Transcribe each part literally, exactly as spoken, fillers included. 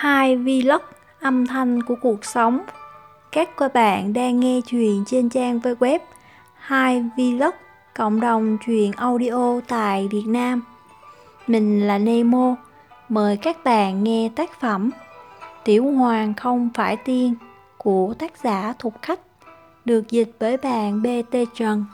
Hai vlog âm thanh của cuộc sống. Các bạn đang nghe truyện trên trang web Hai vlog, cộng đồng truyện audio tại Việt Nam. Mình là Nemo, mời các bạn nghe tác phẩm Tiểu Hoàng không phải tiên của tác giả Thục Khách, được dịch bởi bạn bê tê Trần.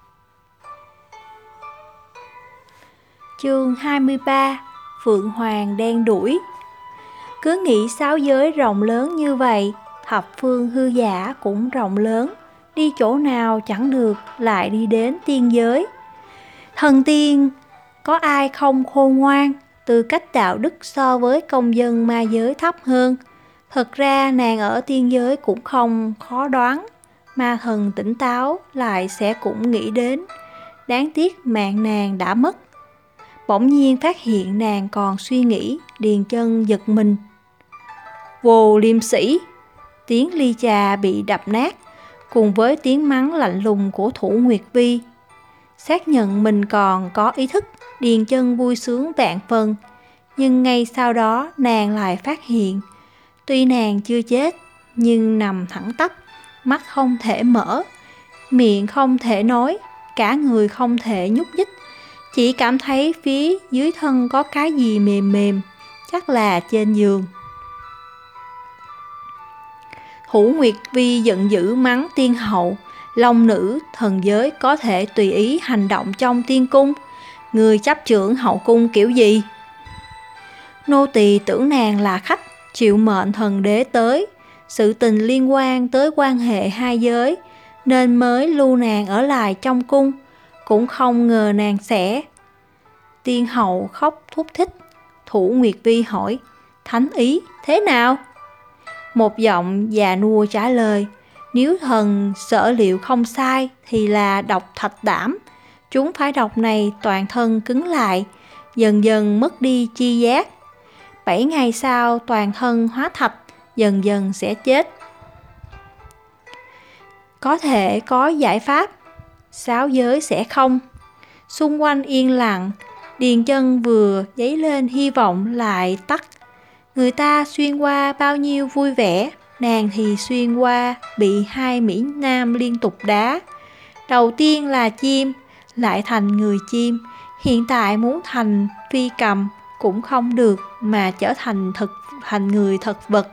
Chương hai mươi ba. Phượng Hoàng đen đuổi. Cứ nghĩ sáu giới rộng lớn như vậy, thập phương hư giả cũng rộng lớn, đi chỗ nào chẳng được lại đi đến tiên giới. Thần tiên có ai không khôn ngoan, tư cách đạo đức so với công dân ma giới thấp hơn. Thật ra nàng ở tiên giới cũng không khó đoán, ma thần tỉnh táo lại sẽ cũng nghĩ đến. Đáng tiếc mạng nàng đã mất. Bỗng nhiên phát hiện nàng còn suy nghĩ, Điền Chân giật mình. Vô liêm sĩ! Tiếng ly trà bị đập nát, cùng với tiếng mắng lạnh lùng của Thủ Nguyệt Vi. Xác nhận mình còn có ý thức, Điền Chân vui sướng vạn phần. Nhưng ngay sau đó nàng lại phát hiện, tuy nàng chưa chết, nhưng nằm thẳng tắp, mắt không thể mở, miệng không thể nói, cả người không thể nhúc nhích. Chỉ cảm thấy phía dưới thân có cái gì mềm mềm, chắc là trên giường. Thủ Nguyệt Vi giận dữ mắng tiên hậu, long nữ thần giới có thể tùy ý hành động trong tiên cung, người chấp trưởng hậu cung kiểu gì? Nô tỳ tưởng nàng là khách, chịu mệnh thần đế tới, sự tình liên quan tới quan hệ hai giới, nên mới lưu nàng ở lại trong cung, cũng không ngờ nàng sẽ. Tiên hậu khóc thúc thích. Thủ Nguyệt Vi hỏi, thánh ý thế nào? Một giọng già nua trả lời, nếu thần sở liệu không sai thì là độc thạch đảm. Chúng phải độc này toàn thân cứng lại, dần dần mất đi chi giác. Bảy ngày sau toàn thân hóa thạch, dần dần sẽ chết. Có thể có giải pháp, sáu giới sẽ không. Xung quanh yên lặng, Điền Chân vừa dấy lên hy vọng lại tắt. Người ta xuyên qua bao nhiêu vui vẻ, nàng thì xuyên qua bị hai mỹ nam liên tục đá. Đầu tiên là chim, lại thành người chim, hiện tại muốn thành phi cầm cũng không được, mà trở thành thực thành người thực vật.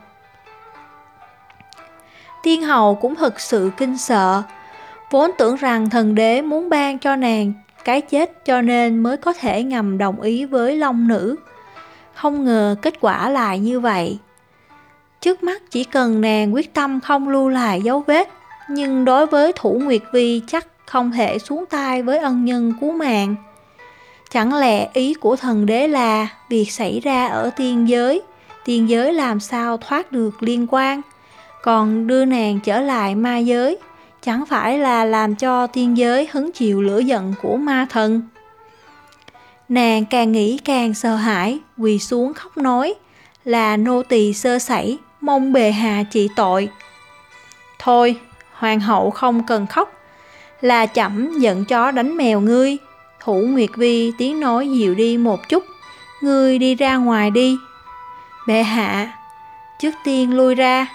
Tiên hậu cũng thực sự kinh sợ, vốn tưởng rằng thần đế muốn ban cho nàng cái chết cho nên mới có thể ngầm đồng ý với long nữ. Không ngờ kết quả lại như vậy. Trước mắt chỉ cần nàng quyết tâm không lưu lại dấu vết, nhưng đối với Thủ Nguyệt Vi chắc không thể xuống tay với ân nhân cứu mạng. Chẳng lẽ ý của thần đế là việc xảy ra ở tiên giới, tiên giới làm sao thoát được liên quan, còn đưa nàng trở lại ma giới, chẳng phải là làm cho tiên giới hứng chịu lửa giận của ma thần? Nàng càng nghĩ càng sợ hãi, quỳ xuống khóc nói, là nô tỳ sơ sẩy, mong bệ hạ trị tội. Thôi, hoàng hậu không cần khóc, là chậm giận chó đánh mèo ngươi. Thủ Nguyệt Vi tiếng nói dịu đi một chút, ngươi đi ra ngoài đi. Bệ hạ, trước tiên lui ra.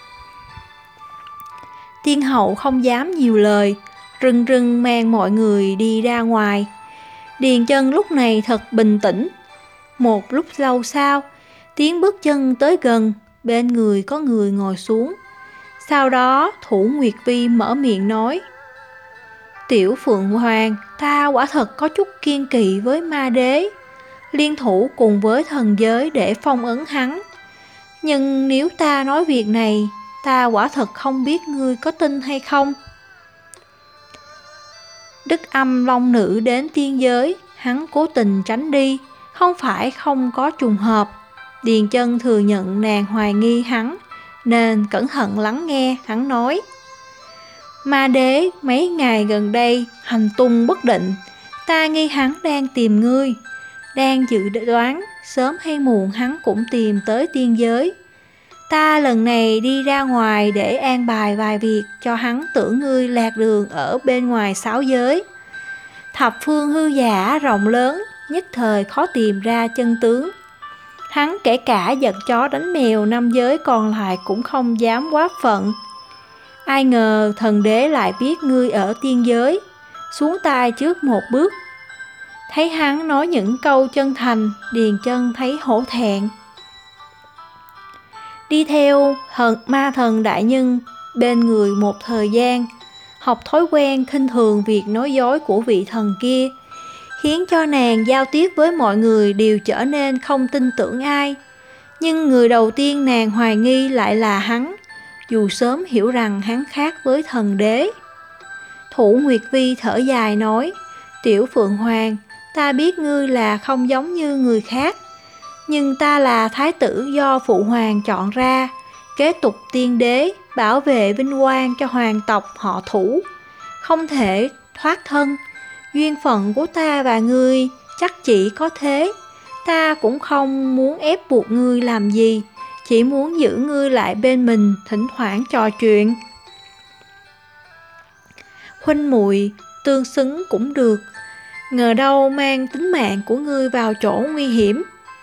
Tiên hậu không dám nhiều lời, rưng rưng mang mọi người đi ra ngoài. Điền Chân lúc này thật bình tĩnh. Một lúc lâu sau, tiếng bước chân tới gần, bên người có người ngồi xuống. Sau đó Thủ Nguyệt Vi mở miệng nói, Tiểu Phượng Hoàng, ta quả thật có chút kiên kỵ với ma đế, liên thủ cùng với thần giới để phong ấn hắn. Nhưng nếu ta nói việc này, ta quả thật không biết ngươi có tin hay không. Đức âm long nữ đến tiên giới, hắn cố tình tránh đi, không phải không có trùng hợp. Điền Chân thừa nhận nàng hoài nghi hắn, nên cẩn thận lắng nghe hắn nói. Ma đế mấy ngày gần đây hành tung bất định, ta nghi hắn đang tìm ngươi, đang dự đoán sớm hay muộn hắn cũng tìm tới tiên giới. Ta lần này đi ra ngoài để an bài vài việc cho hắn tưởng ngươi lạc đường ở bên ngoài sáu giới. Thập phương hư giả rộng lớn, nhất thời khó tìm ra chân tướng. Hắn kể cả giật chó đánh mèo năm giới còn lại cũng không dám quá phận. Ai ngờ thần đế lại biết ngươi ở tiên giới, xuống tay trước một bước. Thấy hắn nói những câu chân thành, Điền Chân thấy hổ thẹn. Đi theo thần ma thần đại nhân bên người một thời gian, học thói quen khinh thường việc nói dối của vị thần kia, khiến cho nàng giao tiếp với mọi người đều trở nên không tin tưởng ai. Nhưng người đầu tiên nàng hoài nghi lại là hắn, dù sớm hiểu rằng hắn khác với thần đế. Thủ Nguyệt Vi thở dài nói, Tiểu Phượng Hoàng, ta biết ngươi là không giống như người khác, nhưng ta là thái tử do Phụ Hoàng chọn ra, kế tục tiên đế, bảo vệ vinh quang cho hoàng tộc họ Thủ, không thể thoát thân. Duyên phận của ta và ngươi chắc chỉ có thế. Ta cũng không muốn ép buộc ngươi làm gì, chỉ muốn giữ ngươi lại bên mình, thỉnh thoảng trò chuyện. Huynh muội tương xứng cũng được, ngờ đâu mang tính mạng của ngươi vào chỗ nguy hiểm.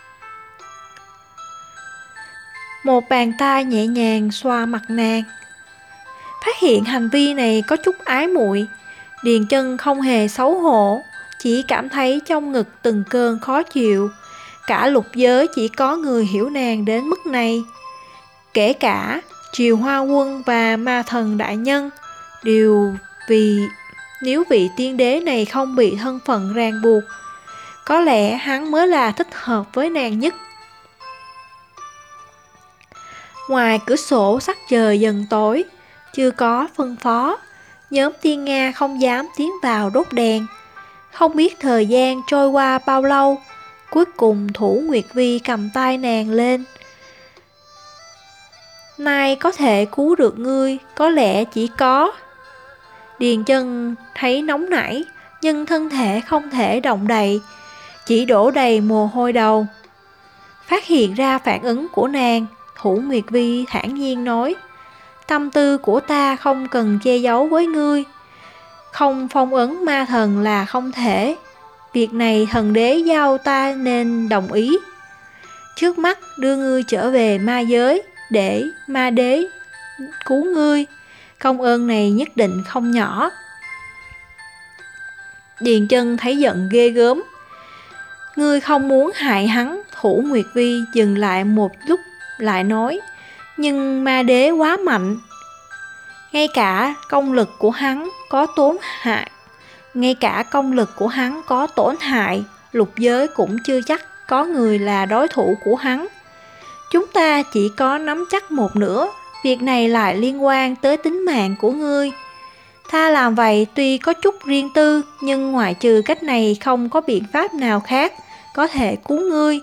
Một bàn tay nhẹ nhàng xoa mặt nàng. Phát hiện hành vi này có chút ái muội, Điền Chân không hề xấu hổ, chỉ cảm thấy trong ngực từng cơn khó chịu. Cả lục giới chỉ có người hiểu nàng đến mức này. Kể cả Triều Hoa Quân và ma thần đại nhân, đều vì nếu vị tiên đế này không bị thân phận ràng buộc, có lẽ hắn mới là thích hợp với nàng nhất. Ngoài cửa sổ sắc trời dần tối, chưa có phân phó, nhóm tiên Nga không dám tiến vào đốt đèn. Không biết thời gian trôi qua bao lâu, cuối cùng Thủ Nguyệt Vi cầm tay nàng lên. Nay có thể cứu được ngươi, có lẽ chỉ có. Điền Chân thấy nóng nảy, nhưng thân thể không thể động đậy, chỉ đổ đầy mồ hôi đầu. Phát hiện ra phản ứng của nàng, Thủ Nguyệt Vi thản nhiên nói, tâm tư của ta không cần che giấu với ngươi, không phong ấn ma thần là không thể. Việc này thần đế giao ta nên đồng ý. Trước mắt đưa ngươi trở về ma giới, để ma đế cứu ngươi. Công ơn này nhất định không nhỏ. Điền Chân thấy giận ghê gớm. Ngươi không muốn hại hắn. Thủ Nguyệt Vi dừng lại một lúc lại nói, nhưng ma đế quá mạnh, ngay cả công lực của hắn có tổn hại ngay cả công lực của hắn có tổn hại, lục giới cũng chưa chắc có người là đối thủ của hắn. Chúng ta chỉ có nắm chắc một nửa, việc này lại liên quan tới tính mạng của ngươi. Ta làm vậy tuy có chút riêng tư, nhưng ngoại trừ cách này không có biện pháp nào khác có thể cứu ngươi.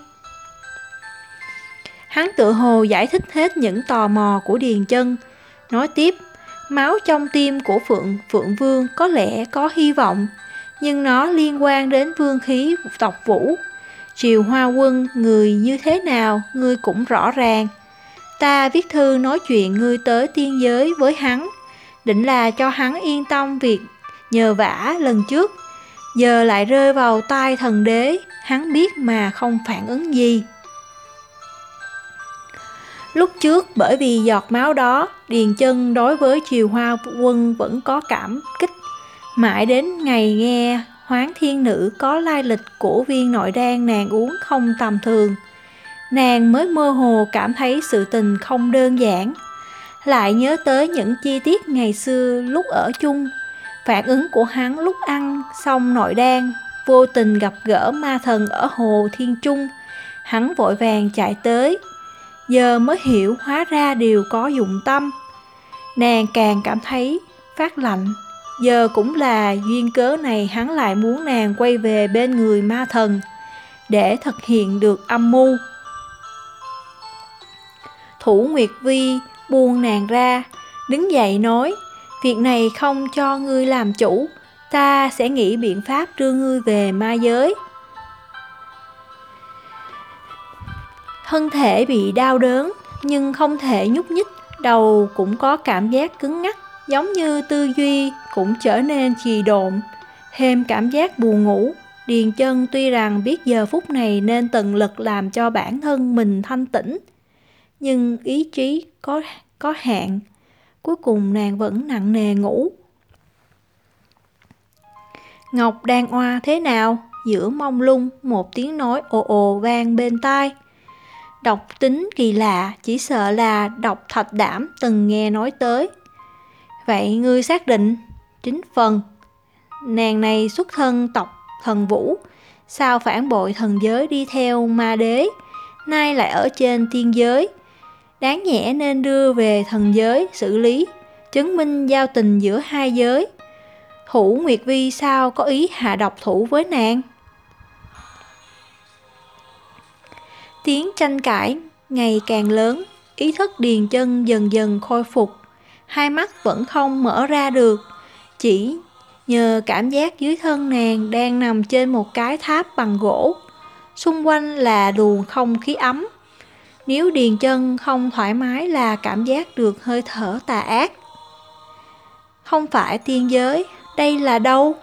Hắn tự hồ giải thích hết những tò mò của Điền Chân, nói tiếp, máu trong tim của Phượng Phượng Vương có lẽ có hy vọng, nhưng nó liên quan đến vương khí tộc Vũ. Triều Hoa Quân người như thế nào ngươi cũng rõ ràng. Ta viết thư nói chuyện ngươi tới tiên giới với hắn, định là cho hắn yên tâm việc nhờ vả lần trước, giờ lại rơi vào tay thần đế, hắn biết mà không phản ứng gì. Lúc trước bởi vì giọt máu đó, Điền Chân đối với Triều Hoa Quân vẫn có cảm kích. Mãi đến ngày nghe Hoán Thiên Nữ có lai lịch của viên nội đan nàng uống không tầm thường, nàng mới mơ hồ cảm thấy sự tình không đơn giản. Lại nhớ tới những chi tiết ngày xưa lúc ở chung, phản ứng của hắn lúc ăn xong nội đan, vô tình gặp gỡ ma thần ở hồ Thiên Trung, hắn vội vàng chạy tới. Giờ mới hiểu hóa ra đều có dụng tâm. Nàng càng cảm thấy phát lạnh. Giờ cũng là duyên cớ này hắn lại muốn nàng quay về bên người ma thần để thực hiện được âm mưu. Thủ Nguyệt Vi buông nàng ra, đứng dậy nói, việc này không cho ngươi làm chủ, ta sẽ nghĩ biện pháp đưa ngươi về ma giới. Thân thể bị đau đớn nhưng không thể nhúc nhích, đầu cũng có cảm giác cứng ngắc, giống như tư duy cũng trở nên trì độn, thêm cảm giác buồn ngủ. Điền Chân tuy rằng biết giờ phút này nên tận lực làm cho bản thân mình thanh tĩnh, nhưng ý chí có, có hạn, cuối cùng nàng vẫn nặng nề ngủ. Ngọc Đan Oa thế nào? Giữa mông lung, một tiếng nói ồ ồ vang bên tai. Độc tính kỳ lạ, chỉ sợ là Độc Thạch Đảm từng nghe nói tới. Vậy ngươi xác định? Chính phần. Nàng này xuất thân tộc thần vũ, sao phản bội thần giới đi theo ma đế, nay lại ở trên tiên giới. Đáng nhẽ nên đưa về thần giới xử lý, chứng minh giao tình giữa hai giới. Thủ Nguyệt Vi sao có ý hạ độc thủ với nàng? Tiếng tranh cãi ngày càng lớn, ý thức Điền Chân dần dần khôi phục, hai mắt vẫn không mở ra được, chỉ nhờ cảm giác dưới thân nàng đang nằm trên một cái tháp bằng gỗ, xung quanh là luồng không khí ấm. Nếu Điền Chân không thoải mái là cảm giác được hơi thở tà ác. Không phải tiên giới, đây là đâu?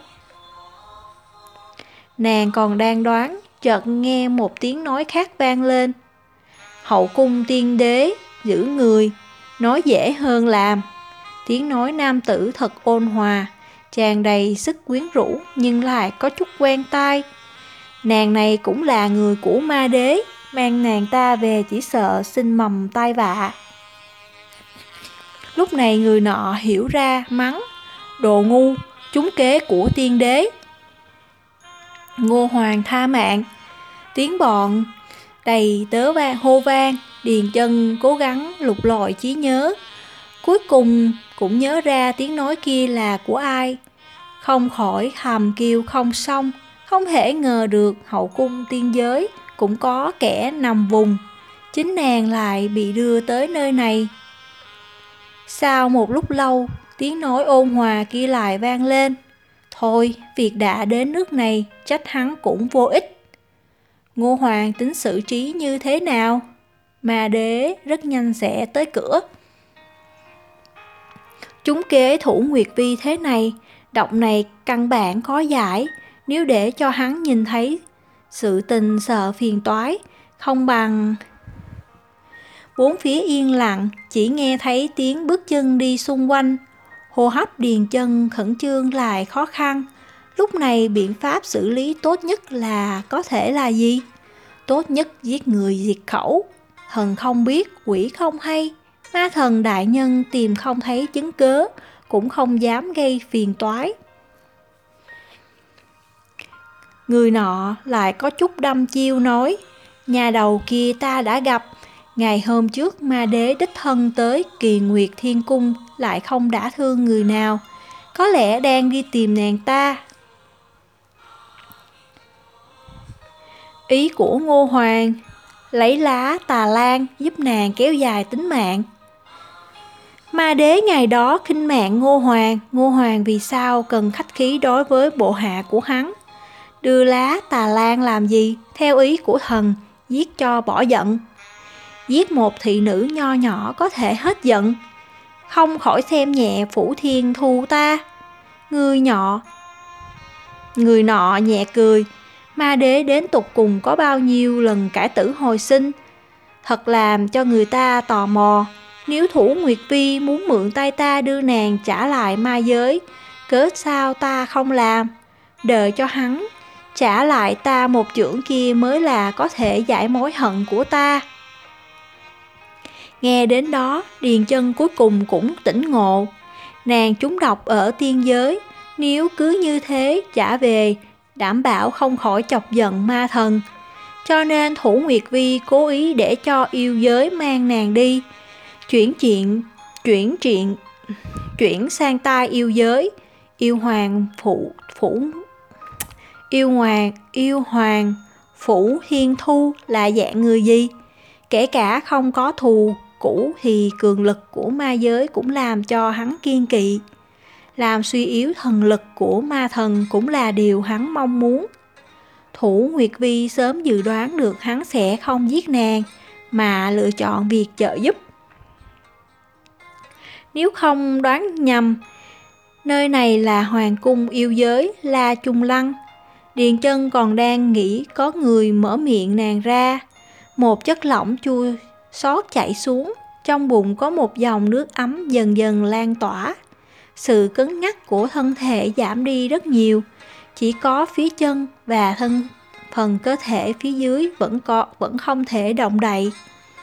Nàng còn đang đoán, chợt nghe một tiếng nói khác vang lên. Hậu cung tiên đế, giữ người, nói dễ hơn làm. Tiếng nói nam tử thật ôn hòa, tràn đầy sức quyến rũ nhưng lại có chút quen tai. Nàng này cũng là người của ma đế, mang nàng ta về chỉ sợ sinh mầm tai vạ. Lúc này người nọ hiểu ra mắng, đồ ngu, trúng kế của tiên đế. Ngô Hoàng tha mạng. Tiếng bọn đầy tớ vang hô vang. Điền Chân cố gắng lục lọi trí nhớ, cuối cùng cũng nhớ ra tiếng nói kia là của ai. Không khỏi thầm kêu không xong, không thể ngờ được hậu cung tiên giới cũng có kẻ nằm vùng, chính nàng lại bị đưa tới nơi này. Sau một lúc lâu, tiếng nói ôn hòa kia lại vang lên. Thôi, việc đã đến nước này, trách hắn cũng vô ích. Ngô Hoàng tính xử trí như thế nào? Ma đế rất nhanh sẽ tới cửa. Chúng kế Thủ Nguyệt Vi thế này, độc này căn bản khó giải. Nếu để cho hắn nhìn thấy sự tình sợ phiền toái, không bằng... Bốn phía yên lặng, chỉ nghe thấy tiếng bước chân đi xung quanh. Hô hấp Điền Chân khẩn trương lại khó khăn. Lúc này biện pháp xử lý tốt nhất là có thể là gì? Tốt nhất giết người diệt khẩu. Thần không biết, quỷ không hay. Ma thần đại nhân tìm không thấy chứng cớ, cũng không dám gây phiền toái. Người nọ lại có chút đăm chiêu nói, nhà đầu kia ta đã gặp. Ngày hôm trước ma đế đích thân tới Kỳ Nguyệt Thiên Cung, lại không đả thương người nào. Có lẽ đang đi tìm nàng ta. Ý của Ngô Hoàng, lấy lá tà lan giúp nàng kéo dài tính mạng. Ma đế ngày đó khinh mạng Ngô Hoàng, Ngô Hoàng vì sao cần khách khí đối với bộ hạ của hắn? Đưa lá tà lan làm gì? Theo ý của thần, giết cho bỏ giận. Giết một thị nữ nho nhỏ có thể hết giận, không khỏi xem nhẹ Phủ Thiên Thu ta. Người nhỏ Người nọ nhẹ cười, ma đế đến tục cùng có bao nhiêu lần cải tử hồi sinh, thật làm cho người ta tò mò. Nếu Thủ Nguyệt Vi muốn mượn tay ta đưa nàng trả lại ma giới, cớ sao ta không làm? Đợi cho hắn trả lại ta một chưởng kia mới là có thể giải mối hận của ta. Nghe đến đó, Điền Chân cuối cùng cũng tỉnh ngộ. Nàng trúng độc ở tiên giới, nếu cứ như thế trả về, đảm bảo không khỏi chọc giận ma thần. Cho nên Thủ Nguyệt Vi cố ý để cho yêu giới mang nàng đi, chuyển chuyện, chuyển chuyện, chuyển sang tai yêu giới. Yêu hoàng phủ phủ yêu hoàng yêu hoàng Phủ Thiên Thu là dạng người gì? Kể cả không có thù cũ thì cường lực của ma giới cũng làm cho hắn kiên kỵ. Làm suy yếu thần lực của ma thần cũng là điều hắn mong muốn. Thủ Nguyệt Vi sớm dự đoán được hắn sẽ không giết nàng, mà lựa chọn việc trợ giúp. Nếu không đoán nhầm, nơi này là hoàng cung yêu giới La Trung Lăng. Điền Chân còn đang nghĩ có người mở miệng nàng ra. Một chất lỏng chua xót chảy xuống, trong bụng có một dòng nước ấm dần dần lan tỏa. Sự cứng nhắc của thân thể giảm đi rất nhiều, chỉ có phía chân và thân phần cơ thể phía dưới vẫn có vẫn không thể động đậy.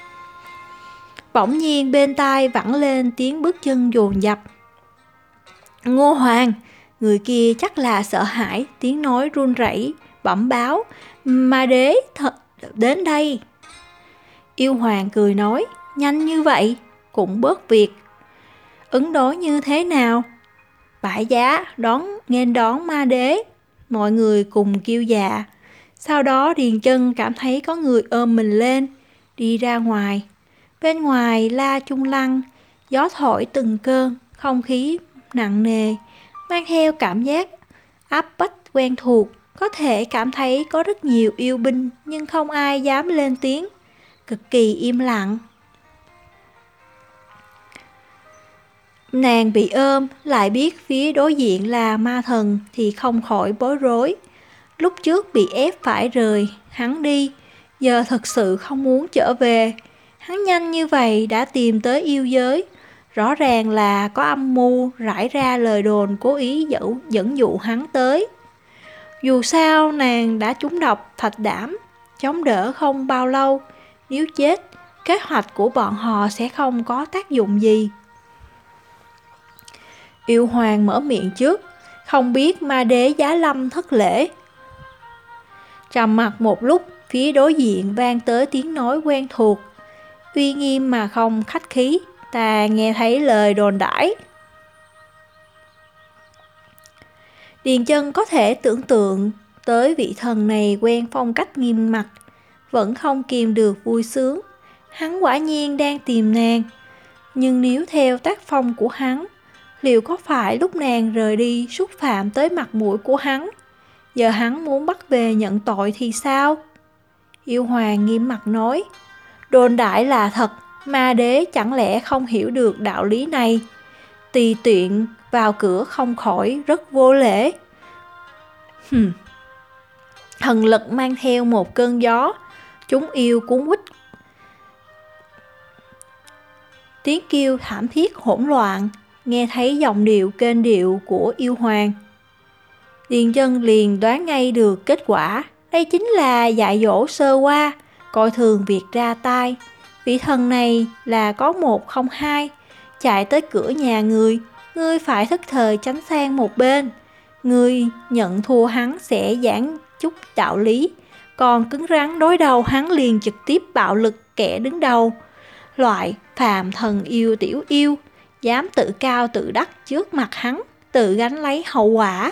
Bỗng nhiên bên tai vẳng lên tiếng bước chân dồn dập. Ngô Hoàng! Người kia chắc là sợ hãi, tiếng nói run rẩy bẩm báo, Ma Đế thật đến đây. Yêu Hoàng cười nói, nhanh như vậy, cũng bớt việc. Ứng đối như thế nào? Bãi giá đón nghênh đón Ma Đế. Mọi người cùng kêu dạ. Sau đó Điền Chân cảm thấy có người ôm mình lên, đi ra ngoài. Bên ngoài la trung lăng, gió thổi từng cơn, không khí nặng nề, mang theo cảm giác áp bách quen thuộc. Có thể cảm thấy có rất nhiều yêu binh, nhưng không ai dám lên tiếng, cực kỳ im lặng. Nàng bị ôm, lại biết phía đối diện là ma thần thì không khỏi bối rối. Lúc trước bị ép phải rời hắn đi, giờ thật sự không muốn trở về. Hắn nhanh như vậy đã tìm tới yêu giới, rõ ràng là có âm mưu rải ra lời đồn cố ý dẫn, dẫn dụ hắn tới. Dù sao nàng đã trúng độc thạch đảm, chống đỡ không bao lâu, nếu chết, kế hoạch của bọn họ sẽ không có tác dụng gì. Yêu Hoàng mở miệng trước, không biết Ma Đế giá lâm thất lễ. Trầm mặc một lúc, phía đối diện vang tới tiếng nói quen thuộc, uy nghiêm mà không khách khí, ta nghe thấy lời đồn đãi. Điền Chân có thể tưởng tượng tới vị thần này quen phong cách nghiêm mặt, vẫn không kìm được vui sướng. Hắn quả nhiên đang tìm nàng, nhưng nếu theo tác phong của hắn, liệu có phải lúc nàng rời đi xúc phạm tới mặt mũi của hắn? Giờ hắn muốn bắt về nhận tội thì sao? Yêu Hoàng nghiêm mặt nói, đồn đại là thật, Ma Đế chẳng lẽ không hiểu được đạo lý này? Tùy tiện vào cửa không khỏi rất vô lễ. Hừm. Thần lực mang theo một cơn gió, chúng yêu cuốn quýt. Tiếng kêu thảm thiết hỗn loạn, nghe thấy giọng điệu kênh điệu của Yêu Hoàng. Điền Chân liền đoán ngay được kết quả, đây chính là dạy dỗ sơ qua, coi thường việc ra tay. Vị thần này là có một không hai, chạy tới cửa nhà người, ngươi phải thức thời tránh sang một bên. Ngươi nhận thua hắn sẽ giảng chút đạo lý, còn cứng rắn đối đầu hắn liền trực tiếp bạo lực kẻ đứng đầu. Loại phàm thần yêu tiểu yêu, dám tự cao tự đắc trước mặt hắn, tự gánh lấy hậu quả.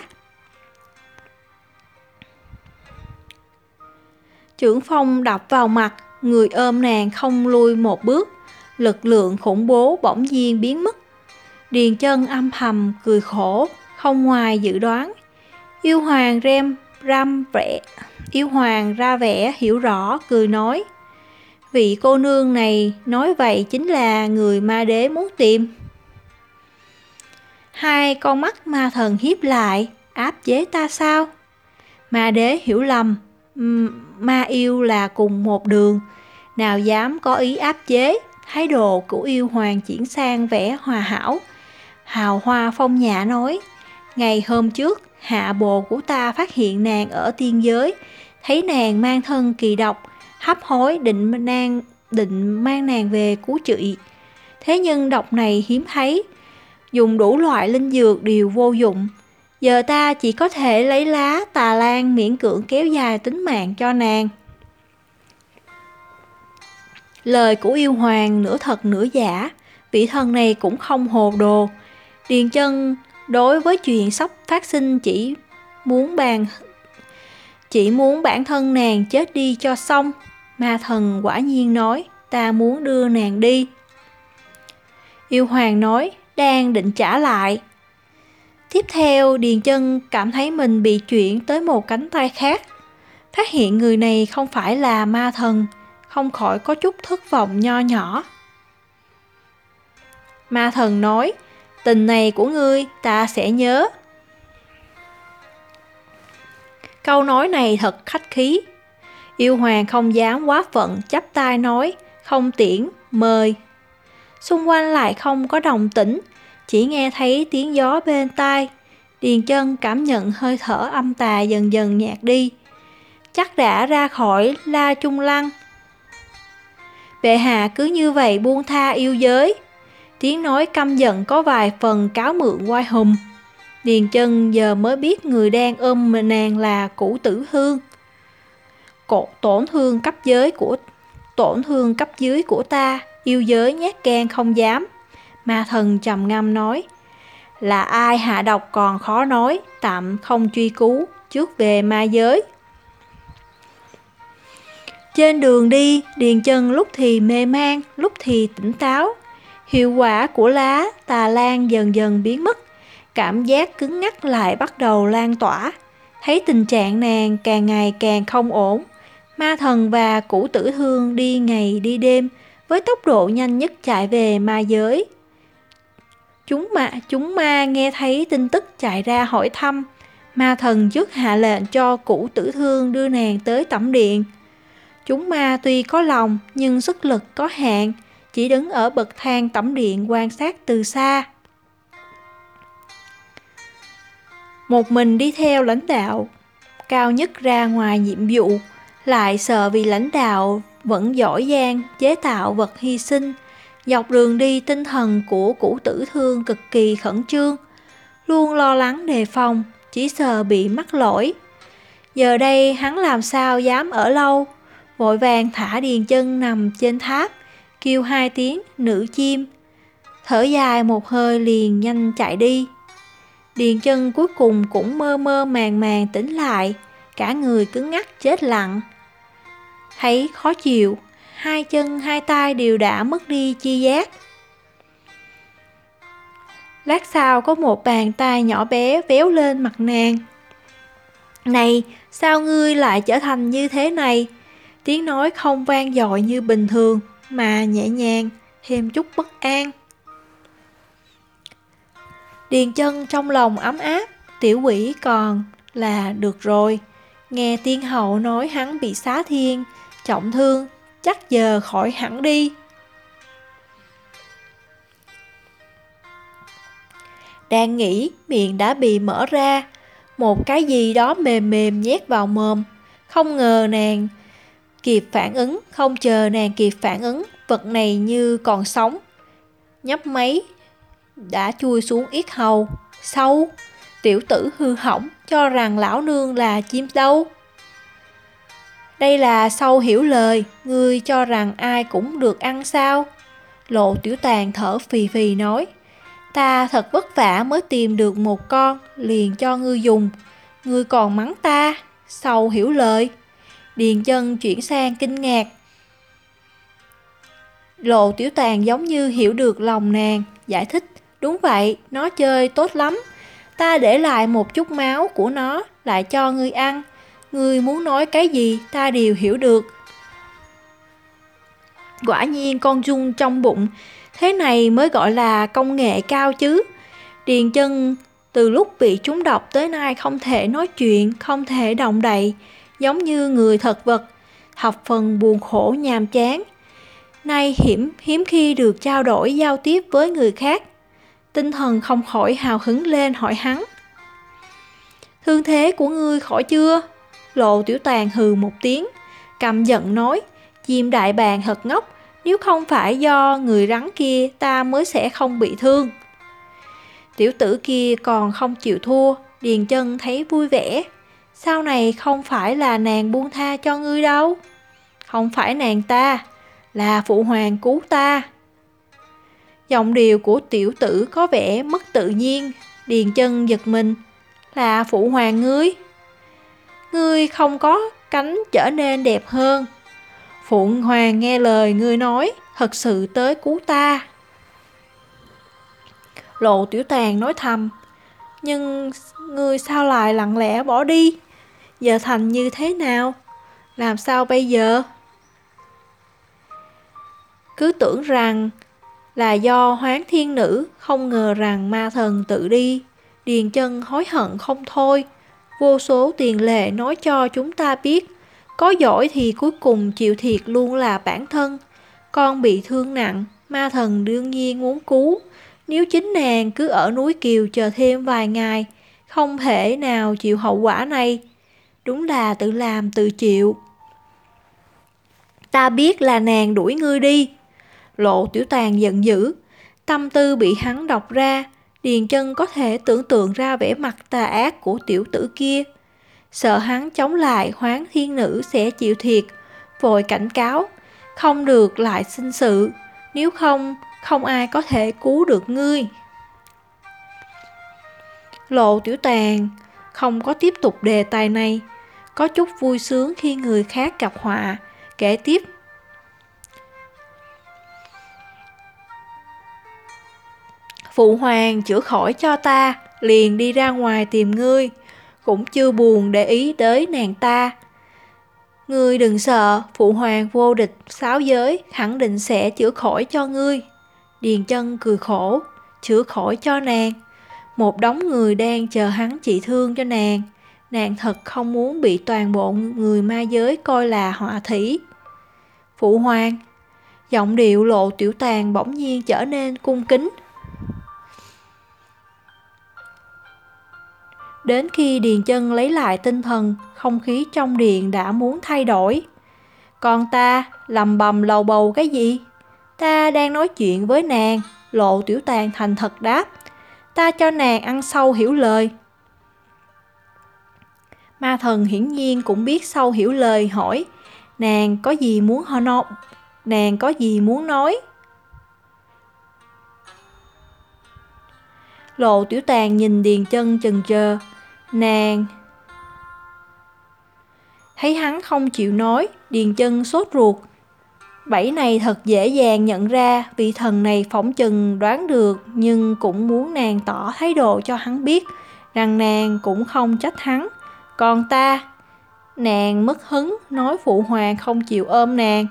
Chưởng phong đập vào mặt, người ôm nàng không lui một bước, lực lượng khủng bố bỗng nhiên biến mất. Điền Chân âm thầm cười khổ, không ngoài dự đoán. Yêu Hoàng rem ram vẻ, Yêu Hoàng ra vẻ hiểu rõ, cười nói, vị cô nương này nói vậy chính là người Ma Đế muốn tìm. Hai con mắt ma thần hiếp lại, áp chế ta sao? Ma Đế hiểu lầm, ma yêu là cùng một đường, nào dám có ý áp chế. Thái độ của Yêu Hoàng chuyển sang vẻ hòa hảo, hào hoa phong nhã nói, ngày hôm trước hạ bồ của ta phát hiện nàng ở tiên giới, thấy nàng mang thân kỳ độc, hấp hối định nàng định mang nàng về cứu trị. Thế nhưng độc này hiếm thấy, dùng đủ loại linh dược đều vô dụng. Giờ ta chỉ có thể lấy lá tà lan miễn cưỡng kéo dài tính mạng cho nàng. Lời của Yêu Hoàng nửa thật nửa giả, vị thần này cũng không hồ đồ. Điền Chân đối với chuyện sắp phát sinh chỉ muốn bàn chỉ muốn bản thân nàng chết đi cho xong. Ma thần quả nhiên nói, ta muốn đưa nàng đi. Yêu Hoàng nói, đang định trả lại. Tiếp theo Điền Chân cảm thấy mình bị chuyển tới một cánh tay khác, phát hiện người này không phải là ma thần, không khỏi có chút thất vọng nho nhỏ. Ma thần nói, tình này của ngươi ta sẽ nhớ. Câu nói này thật khách khí. Yêu hoàng không dám quá phận, chắp tay nói, không tiễn, mời. Xung quanh lại không có động tĩnh, chỉ nghe thấy tiếng gió bên tai. Điền Chân cảm nhận hơi thở âm tà dần dần nhạt đi. Chắc đã ra khỏi La Trung Lăng. Bệ hạ cứ như vậy buông tha yêu giới. Tiếng nói căm giận có vài phần cáo mượn oai hùng. Điền Chân giờ mới biết người đang ôm nàng là Cửu Tử Hương. Cổ tổn thương cấp giới của tổn thương cấp dưới của ta, yêu giới nhát gan không dám. Ma thần trầm ngâm nói, là ai hạ độc còn khó nói, tạm không truy cứu, trước về ma giới. Trên đường đi, Điền Chân lúc thì mê man, lúc thì tỉnh táo. Hiệu quả của lá tà lan dần dần biến mất, cảm giác cứng ngắc lại bắt đầu lan tỏa. Thấy tình trạng nàng càng ngày càng không ổn, Ma thần và Cửu Tử Hương đi ngày đi đêm với tốc độ nhanh nhất chạy về ma giới. Chúng ma, chúng ma nghe thấy tin tức chạy ra hỏi thăm. Ma thần trước hạ lệnh cho Cửu Tử Hương đưa nàng tới tẩm điện. Chúng ma tuy có lòng nhưng sức lực có hạn, chỉ đứng ở bậc thang tẩm điện quan sát từ xa. Một mình đi theo lãnh đạo cao nhất ra ngoài nhiệm vụ, lại sợ vì lãnh đạo vẫn giỏi giang chế tạo vật hy sinh. Dọc đường đi tinh thần của Cửu Tử Hương cực kỳ khẩn trương, luôn lo lắng đề phòng, chỉ sợ bị mắc lỗi. Giờ đây hắn làm sao dám ở lâu, vội vàng thả Điền Chân nằm trên tháp, kêu hai tiếng nữ chim, thở dài một hơi liền nhanh chạy đi. Điền Chân cuối cùng cũng mơ mơ màng màng tỉnh lại, cả người cứng ngắc chết lặng. Thấy khó chịu, hai chân hai tay đều đã mất đi chi giác. Lát sau có một bàn tay nhỏ bé véo lên mặt nàng. Này, sao ngươi lại trở thành như thế này? Tiếng nói không vang dội như bình thường, mà nhẹ nhàng, thêm chút bất an. Điền Chân trong lòng ấm áp, tiểu quỷ còn là được rồi. Nghe tiên hậu nói hắn bị xá thiên, trọng thương, chắc giờ khỏi hẳn đi. Đang nghĩ, miệng đã bị mở ra, một cái gì đó mềm mềm nhét vào mồm. Không ngờ nàng kịp phản ứng, không chờ nàng kịp phản ứng, vật này như còn sống. Nhấp máy, đã chui xuống yết hầu. Sâu, tiểu tử hư hỏng, cho rằng lão nương là chim đâu. Đây là sâu hiểu lời, ngươi cho rằng ai cũng được ăn sao? Lộ Tiểu Tàn thở phì phì nói, ta thật vất vả mới tìm được một con, liền cho ngươi dùng, ngươi còn mắng ta, sâu hiểu lời. Điền Chân chuyển sang kinh ngạc. Lộ Tiểu Tàn giống như hiểu được lòng nàng, giải thích, đúng vậy, nó chơi tốt lắm, ta để lại một chút máu của nó, lại cho ngươi ăn. Ngươi muốn nói cái gì ta đều hiểu được. Quả nhiên con run trong bụng, thế này mới gọi là công nghệ cao chứ. Điền Chân từ lúc bị trúng độc tới nay không thể nói chuyện, không thể động đậy, giống như người thật vật, thập phần buồn khổ nhàm chán. Nay hiếm hiếm khi được trao đổi giao tiếp với người khác, tinh thần không khỏi hào hứng lên hỏi hắn, thương thế của ngươi khỏi chưa? Lộ Tiểu Tàn hừ một tiếng, căm giận nói, chim đại bàng thật ngốc, nếu không phải do người rắn kia ta mới sẽ không bị thương. Tiểu tử kia còn không chịu thua, Điền Chân thấy vui vẻ. Sau này không phải là nàng buông tha cho ngươi đâu. Không phải nàng ta, là phụ hoàng cứu ta. Giọng điệu của tiểu tử có vẻ mất tự nhiên. Điền Chân giật mình, là phụ hoàng ngươi. Ngươi không có cánh trở nên đẹp hơn. Phụ hoàng nghe lời ngươi nói, thật sự tới cứu ta. Lộ Tiểu Tàn nói thầm, nhưng ngươi sao lại lặng lẽ bỏ đi? Giờ thành như thế nào? Làm sao bây giờ? Cứ tưởng rằng là do Hoán Thiên Nữ, không ngờ rằng ma thần tự đi. Điền Chân hối hận không thôi. Vô số tiền lệ nói cho chúng ta biết, có giỏi thì cuối cùng chịu thiệt luôn là bản thân. Con bị thương nặng, ma thần đương nhiên muốn cứu. Nếu chính nàng cứ ở núi Kiều chờ thêm vài ngày, không thể nào chịu hậu quả này. Đúng là tự làm tự chịu. Ta biết là nàng đuổi ngươi đi. Lộ Tiểu Tàn giận dữ, tâm tư bị hắn đọc ra. Điền Chân có thể tưởng tượng ra vẻ mặt tà ác của tiểu tử kia. Sợ hắn chống lại Hoán Thiên Nữ sẽ chịu thiệt, vội cảnh cáo, không được lại sinh sự, nếu không, không ai có thể cứu được ngươi. Lộ Tiểu Tàn không có tiếp tục đề tài này, có chút vui sướng khi người khác gặp họa, kể tiếp. Phụ hoàng chữa khỏi cho ta, liền đi ra ngoài tìm ngươi, cũng chưa buồn để ý tới nàng ta. Ngươi đừng sợ, phụ hoàng vô địch sáu giới khẳng định sẽ chữa khỏi cho ngươi. Điền Chân cười khổ, chữa khỏi cho nàng. Một đống người đang chờ hắn trị thương cho nàng. Nàng thật không muốn bị toàn bộ người ma giới coi là họa thủy. Phụ hoàng, giọng điệu Lộ Tiểu Tàn bỗng nhiên trở nên cung kính. Đến khi Điền Chân lấy lại tinh thần, không khí trong điện đã muốn thay đổi. Còn ta lầm bầm lầu bầu cái gì? Ta đang nói chuyện với nàng. Lộ Tiểu Tàn thành thật đáp. Ta cho nàng ăn sâu hiểu lời. Ma thần hiển nhiên cũng biết sâu hiểu lời, hỏi, nàng có gì muốn họ nói? Nàng có gì muốn nói? Lộ Tiểu Tàn nhìn Điền Chân chần chờ. Nàng thấy hắn không chịu nói, Điền Chân sốt ruột. Bẫy này thật dễ dàng nhận ra, vị thần này phỏng chừng đoán được, nhưng cũng muốn nàng tỏ thái độ cho hắn biết rằng nàng cũng không trách hắn. Còn ta, nàng mất hứng nói phụ hoàng không chịu ôm nàng.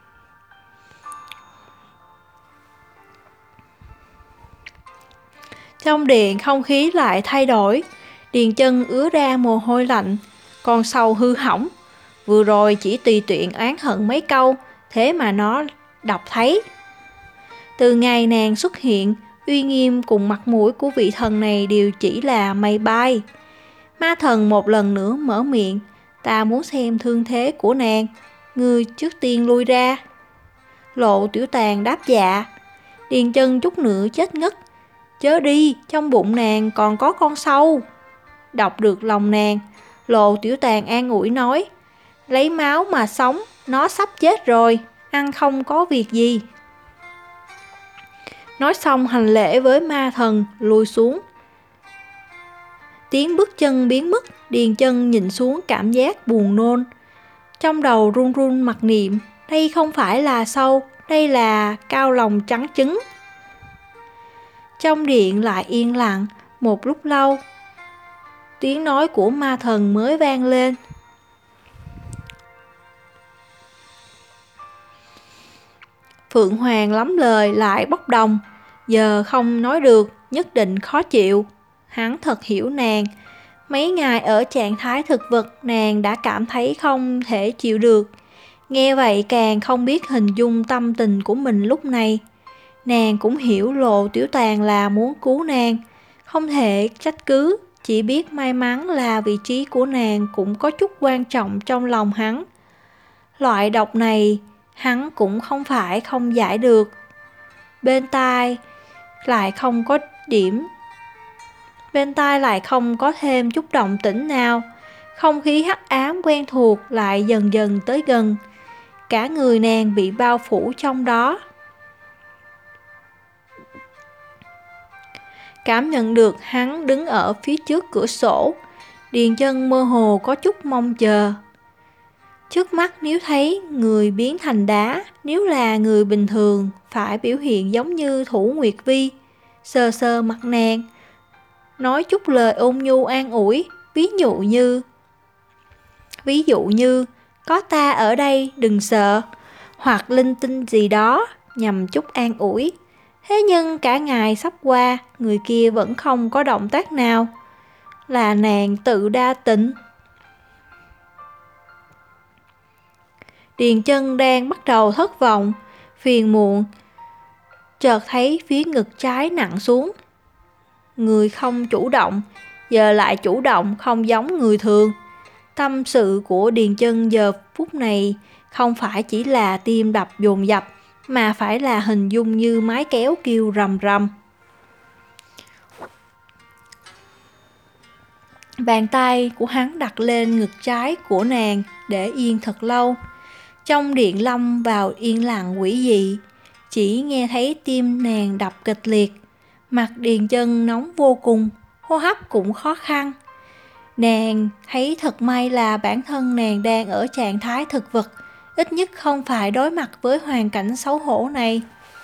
Trong điện không khí lại thay đổi, Điền Chân ứa ra mồ hôi lạnh. Con sâu hư hỏng, vừa rồi chỉ tùy tiện oán hận mấy câu, thế mà nó đọc thấy. Từ ngày nàng xuất hiện, uy nghiêm cùng mặt mũi của vị thần này đều chỉ là mây bay. Ma thần một lần nữa mở miệng, ta muốn xem thương thế của nàng, ngươi trước tiên lui ra. Lộ Tiểu Tàn đáp dạ. Điền Chân chút nữa chết ngất. Chớ đi, trong bụng nàng còn có con sâu. Đọc được lòng nàng, Lộ Tiểu Tàn an ủi nói, lấy máu mà sống, nó sắp chết rồi, ăn không có việc gì. Nói xong hành lễ với ma thần, lùi xuống. Tiếng bước chân biến mất, Điền Chân nhìn xuống cảm giác buồn nôn. Trong đầu run run mặc niệm, đây không phải là sâu, đây là cao lòng trắng trứng. Trong điện lại yên lặng, một lúc lâu, tiếng nói của ma thần mới vang lên. Phượng Hoàng lắm lời lại bốc đồng, giờ không nói được, nhất định khó chịu. Hắn thật hiểu nàng, mấy ngày ở trạng thái thực vật nàng đã cảm thấy không thể chịu được. Nghe vậy càng không biết hình dung tâm tình của mình lúc này. Nàng cũng hiểu Lộ Tiểu Tàn là muốn cứu nàng, không thể trách cứ, chỉ biết may mắn là vị trí của nàng cũng có chút quan trọng trong lòng hắn. Loại độc này hắn cũng không phải không giải được. Bên tai lại không có điểm Bên tai lại không có thêm chút động tĩnh nào. Không khí hắc ám quen thuộc lại dần dần tới gần. Cả người nàng bị bao phủ trong đó. Cảm nhận được hắn đứng ở phía trước cửa sổ, Điền Chân mơ hồ có chút mong chờ. Trước mắt nếu thấy người biến thành đá, nếu là người bình thường phải biểu hiện giống như Thủ Nguyệt Vi, sờ sờ mặt nàng, nói chút lời ôn nhu an ủi, ví dụ như ví dụ như có ta ở đây đừng sợ, hoặc linh tinh gì đó nhằm chút an ủi. Thế nhưng cả ngày sắp qua, người kia vẫn không có động tác nào. là nàng tự đa tình. Điền Chân đang bắt đầu thất vọng, phiền muộn, chợt thấy phía ngực trái nặng xuống. Người không chủ động, giờ lại chủ động không giống người thường. Tâm sự của Điền Chân giờ phút này không phải chỉ là tim đập dồn dập, mà phải là hình dung như máy kéo kêu rầm rầm. Bàn tay của hắn đặt lên ngực trái của nàng để yên thật lâu. Trong điện lâm vào yên lặng quỷ dị, chỉ nghe thấy tim nàng đập kịch liệt. Mặt Điền Chân nóng vô cùng, hô hấp cũng khó khăn. Nàng thấy thật may là bản thân nàng đang ở trạng thái thực vật, ít nhất không phải đối mặt với hoàn cảnh xấu hổ này.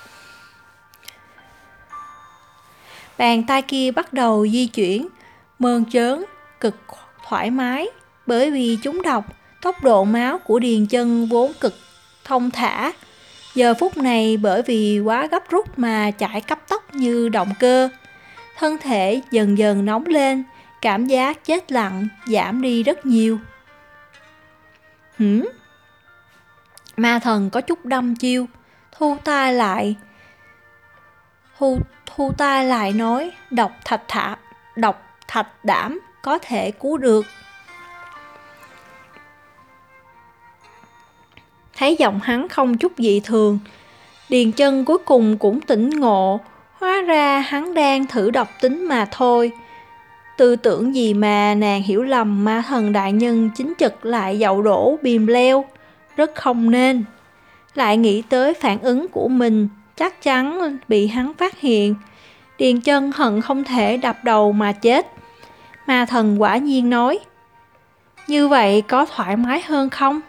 Bàn tay kia bắt đầu di chuyển, mơn trớn, cực thoải mái. Bởi vì chúng độc, tốc độ máu của Điền Chân vốn cực thông thả. Giờ phút này bởi vì quá gấp rút mà chạy cấp tốc như động cơ. Thân thể dần dần nóng lên, cảm giác chết lặng giảm đi rất nhiều. Hửm? Ma thần có chút đăm chiêu, thu tay lại. Thu, thu tay lại nói, độc thạch thả, độc thạch đảm có thể cứu được. Thấy giọng hắn không chút dị thường, Điền Chân cuối cùng cũng tỉnh ngộ, hóa ra hắn đang thử độc tính mà thôi. Tư tưởng gì mà nàng hiểu lầm ma thần đại nhân chính trực lại dậu đổ bìm leo, rất không nên. Lại nghĩ tới phản ứng của mình, chắc chắn bị hắn phát hiện. Điền Chân hận không thể đập đầu mà chết. Ma thần quả nhiên nói, như vậy có thoải mái hơn không?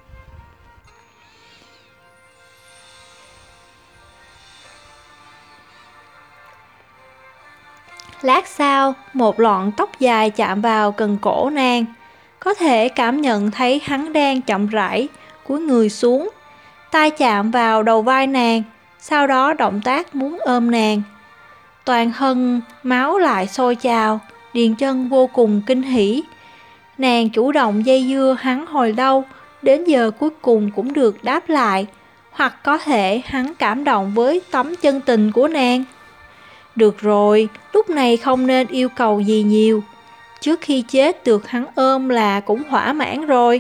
Lát sau, một lọn tóc dài chạm vào cần cổ nàng. Có thể cảm nhận thấy hắn đang chậm rãi cúi người xuống. Tay chạm vào đầu vai nàng, sau đó động tác muốn ôm nàng. Toàn thân máu lại sôi trào, Điền Chân vô cùng kinh hỉ. Nàng chủ động dây dưa hắn hồi lâu, đến giờ cuối cùng cũng được đáp lại. Hoặc có thể hắn cảm động với tấm chân tình của nàng. Được rồi, lúc này không nên yêu cầu gì nhiều. Trước khi chết được hắn ôm là cũng thỏa mãn rồi.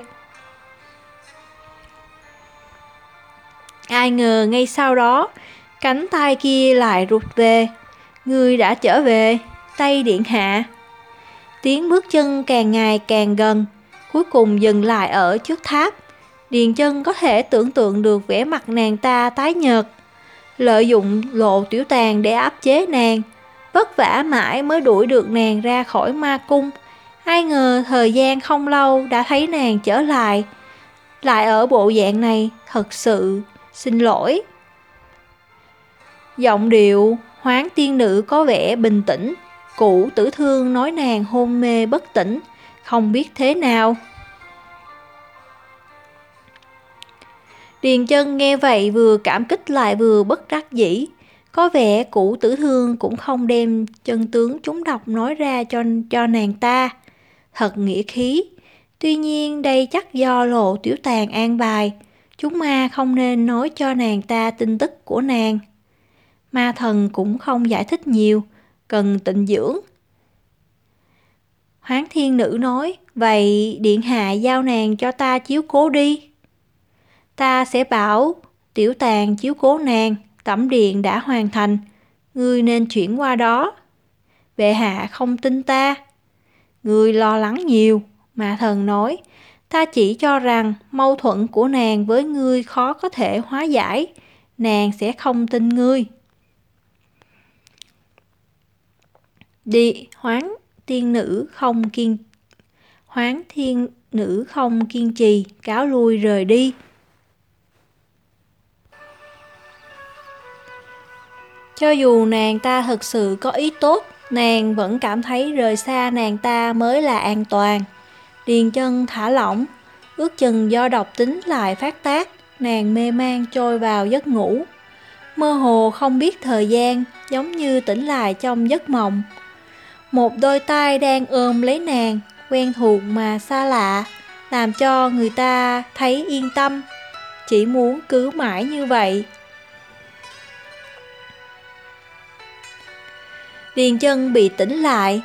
Ai ngờ ngay sau đó, cánh tay kia lại rụt về. Người đã trở về, Tây Điện Hạ. Tiếng bước chân càng ngày càng gần, cuối cùng dừng lại ở trước tháp. Điền Chân có thể tưởng tượng được vẻ mặt nàng ta tái nhợt. Lợi dụng Lộ Tiểu Tàn để áp chế nàng, vất vả mãi mới đuổi được nàng ra khỏi ma cung. Ai ngờ thời gian không lâu đã thấy nàng trở lại. Lại ở bộ dạng này, thật sự xin lỗi. Giọng điệu Hoán tiên nữ có vẻ bình tĩnh. Cụ Tử Thương nói nàng hôn mê bất tỉnh, không biết thế nào. Điền Chân nghe vậy vừa cảm kích lại vừa bất đắc dĩ. Có vẻ Cụ Tử Thương cũng không đem chân tướng chúng độc nói ra cho, cho nàng ta. Thật nghĩa khí. Tuy nhiên đây chắc do Lộ Tiểu Tàn an bài. Chúng ma không nên nói cho nàng ta tin tức của nàng. Ma thần cũng không giải thích nhiều, cần tịnh dưỡng. Hoán thiên nữ nói, vậy điện hạ giao nàng cho ta chiếu cố đi. Ta sẽ bảo Tiểu Tàn chiếu cố nàng, tẩm điện đã hoàn thành, ngươi nên chuyển qua đó. Bệ hạ không tin ta. Ngươi lo lắng nhiều, ma thần nói. Ta chỉ cho rằng mâu thuẫn của nàng với ngươi khó có thể hóa giải, nàng sẽ không tin ngươi. Đi, Hoán tiên nữ không kiên Hoán thiên nữ không kiên trì, cáo lui rời đi. Cho dù nàng ta thực sự có ý tốt, nàng vẫn cảm thấy rời xa nàng ta mới là an toàn. Điền Chân thả lỏng, ước chừng do độc tính lại phát tác, nàng mê man trôi vào giấc ngủ. Mơ hồ không biết thời gian, giống như tỉnh lại trong giấc mộng. Một đôi tay đang ôm lấy nàng, quen thuộc mà xa lạ, làm cho người ta thấy yên tâm, chỉ muốn cứ mãi như vậy. Điền Chân bị tỉnh lại,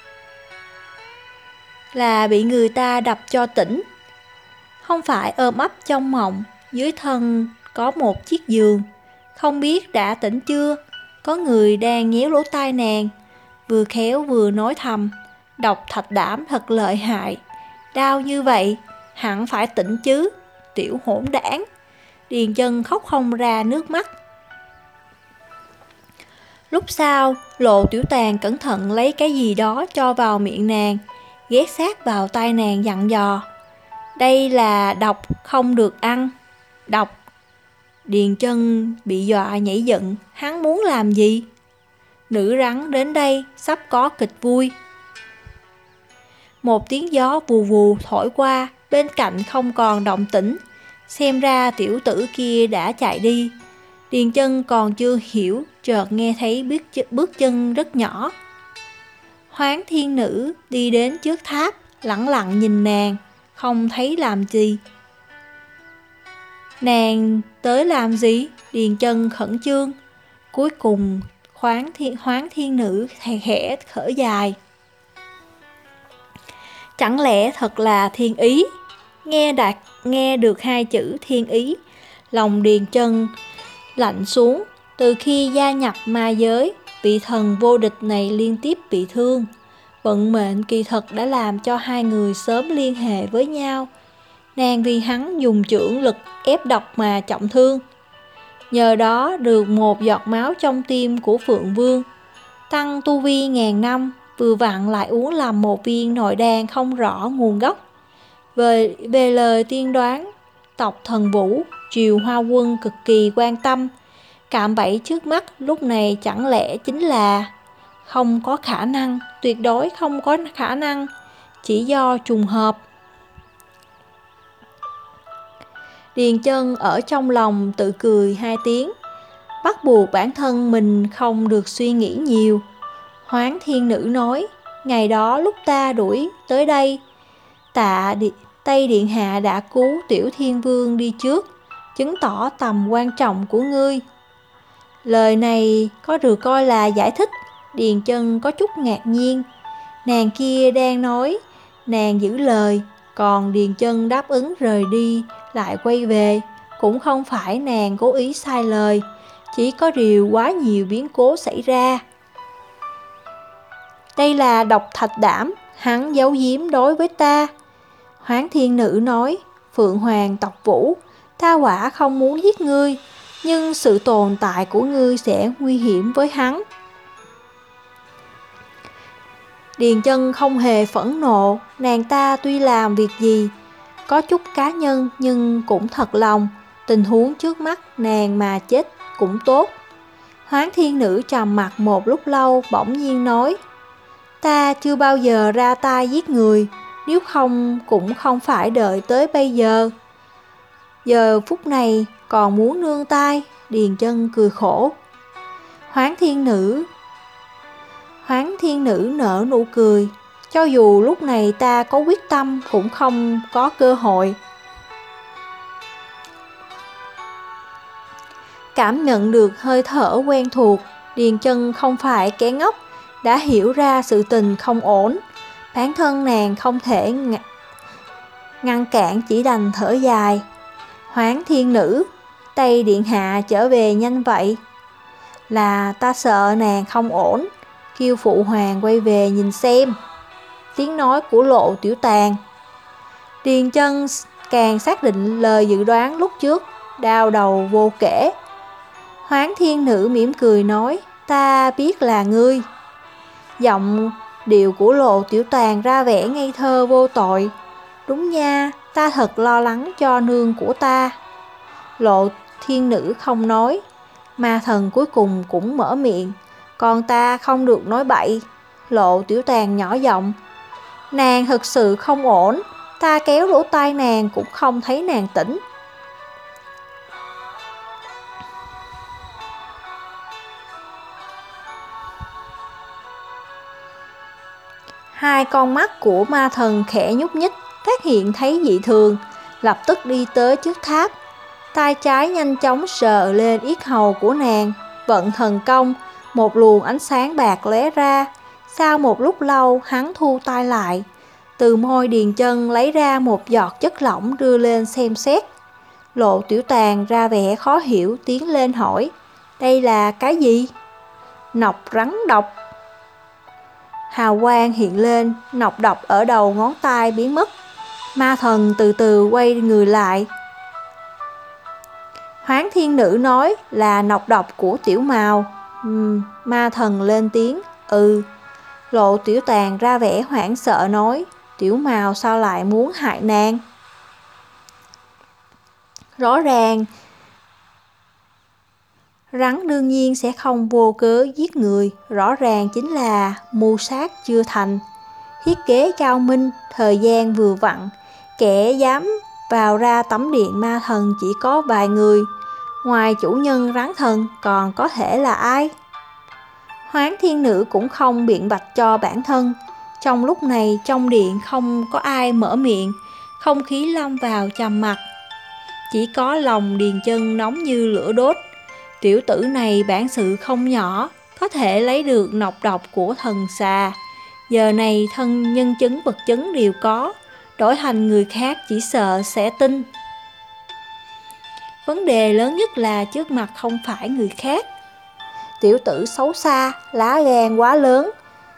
là bị người ta đập cho tỉnh. Không phải ôm ấp trong mộng, dưới thân có một chiếc giường. Không biết đã tỉnh chưa, có người đang nhéo lỗ tai nàng, vừa khéo vừa nói thầm, độc thạch đảm thật lợi hại, đau như vậy, hẳn phải tỉnh chứ, tiểu hỗn đản. Điền Chân khóc không ra nước mắt. Lúc sau, Lộ Tiểu Tàn cẩn thận lấy cái gì đó cho vào miệng nàng, ghé sát vào tai nàng dặn dò. Đây là độc không được ăn. Độc. Điền Chân bị dọa nhảy dựng, hắn muốn làm gì? Nữ rắn đến đây sắp có kịch vui. Một tiếng gió vù vù thổi qua, bên cạnh không còn động tĩnh, xem ra tiểu tử kia đã chạy đi. Điền Chân còn chưa hiểu, chợt nghe thấy bước, bước chân rất nhỏ. Hoáng Thiên Nữ đi đến trước tháp, lẳng lặng nhìn nàng, không thấy làm gì. Nàng tới làm gì? Điền Chân khẩn trương. Cuối cùng Hoáng Thiên, Hoáng Thiên Nữ thè khẽ thở dài. Chẳng lẽ thật là thiên ý? Nghe đạt nghe được hai chữ thiên ý, lòng Điền Chân lạnh xuống. Từ khi gia nhập ma giới, vị thần vô địch này liên tiếp bị thương. Vận mệnh kỳ thực đã làm cho hai người sớm liên hệ với nhau. Nàng vì hắn dùng chưởng lực ép độc mà trọng thương, nhờ đó được một giọt máu trong tim của Phượng Vương, tăng tu vi ngàn năm, vừa vặn lại uống làm một viên nội đan không rõ nguồn gốc. Về, về lời tiên đoán, tộc Thần Vũ, triều Hoa Quân cực kỳ quan tâm. Cạm bẫy trước mắt lúc này chẳng lẽ chính là không có khả năng, tuyệt đối không có khả năng, chỉ do trùng hợp. Điền Chân ở trong lòng tự cười hai tiếng, bắt buộc bản thân mình không được suy nghĩ nhiều. Hoáng Thiên Nữ nói, ngày đó lúc ta đuổi tới đây, tạ đi, Tây Điện Hạ đã cứu Tiểu Thiên Vương đi trước, chứng tỏ tầm quan trọng của ngươi. Lời này có được coi là giải thích. Điền Chân có chút ngạc nhiên. Nàng kia đang nói nàng giữ lời, còn Điền Chân đáp ứng rời đi lại quay về, cũng không phải nàng cố ý sai lời, chỉ có điều quá nhiều biến cố xảy ra. Đây là độc thạch đảm, hắn giấu giếm đối với ta. Hoáng Thiên Nữ nói, Phượng Hoàng tộc Vũ, ta quả không muốn giết ngươi, nhưng sự tồn tại của ngươi sẽ nguy hiểm với hắn. Điền Chân không hề phẫn nộ, nàng ta tuy làm việc gì có chút cá nhân nhưng cũng thật lòng, tình huống trước mắt nàng mà chết cũng tốt. Hoáng Thiên Nữ trầm mặt một lúc lâu, bỗng nhiên nói, ta chưa bao giờ ra tay giết người, nếu không cũng không phải đợi tới bây giờ. Giờ phút này còn muốn nương tay. Điền Chân cười khổ. Hoáng Thiên Nữ Hoáng Thiên Nữ nở nụ cười, cho dù lúc này ta có quyết tâm cũng không có cơ hội. Cảm nhận được hơi thở quen thuộc, Điền Chân không phải kẻ ngốc, đã hiểu ra sự tình không ổn. Bản thân nàng không thể ngăn cản, chỉ đành thở dài. Hoáng Thiên Nữ, Tây Điện Hạ trở về nhanh vậy? Là ta sợ nàng không ổn, kêu phụ hoàng quay về nhìn xem. Tiếng nói của Lộ Tiểu Tàn. Điền Chân càng xác định lời dự đoán lúc trước, đau đầu vô kể. Hoáng Thiên Nữ mỉm cười nói, ta biết là ngươi. Giọng điệu của Lộ Tiểu Tàn ra vẻ ngây thơ vô tội. Đúng nha, ta thật lo lắng cho nương của ta. Lộ Thiên Nữ không nói, ma thần cuối cùng cũng mở miệng, còn ta không được nói bậy. Lộ Tiểu Tàn nhỏ giọng, nàng thực sự không ổn, ta kéo lỗ tai nàng cũng không thấy nàng tỉnh. Hai con mắt của ma thần khẽ nhúc nhích, phát hiện thấy dị thường, lập tức đi tới trước tháp. Tay trái nhanh chóng sờ lên yết hầu của nàng, vận thần công, một luồng ánh sáng bạc lóe ra. Sau một lúc lâu, hắn thu tay lại, từ môi Điền Chân lấy ra một giọt chất lỏng đưa lên xem xét. Lộ Tiểu Tàn ra vẻ khó hiểu, tiến lên hỏi: đây là cái gì? Nọc rắn độc. Hào quang hiện lên, nọc độc ở đầu ngón tay biến mất. Ma thần từ từ quay người lại. Hoán Thiên Nữ nói là nọc độc của Tiểu Mào. Uhm, ma thần lên tiếng: ừ. Lộ Tiểu Tàn ra vẻ hoảng sợ nói: Tiểu Mào sao lại muốn hại nàng? Rõ ràng rắn đương nhiên sẽ không vô cớ giết người, rõ ràng chính là mưu sát chưa thành. Thiết kế cao minh, thời gian vừa vặn, kẻ dám vào ra tẩm điện ma thần chỉ có vài người, ngoài chủ nhân rắn thần còn có thể là ai? Hoán Thiên Nữ cũng không biện bạch cho bản thân. Trong lúc này trong điện không có ai mở miệng, không khí lâm vào trầm mặc. Chỉ có lòng Điền Chân nóng như lửa đốt. Tiểu tử này bản sự không nhỏ, có thể lấy được nọc độc của thần xà. Giờ này thân nhân chứng vật chứng đều có, đổi thành người khác chỉ sợ sẽ tin. Vấn đề lớn nhất là trước mặt không phải người khác. Tiểu tử xấu xa, lá gan quá lớn,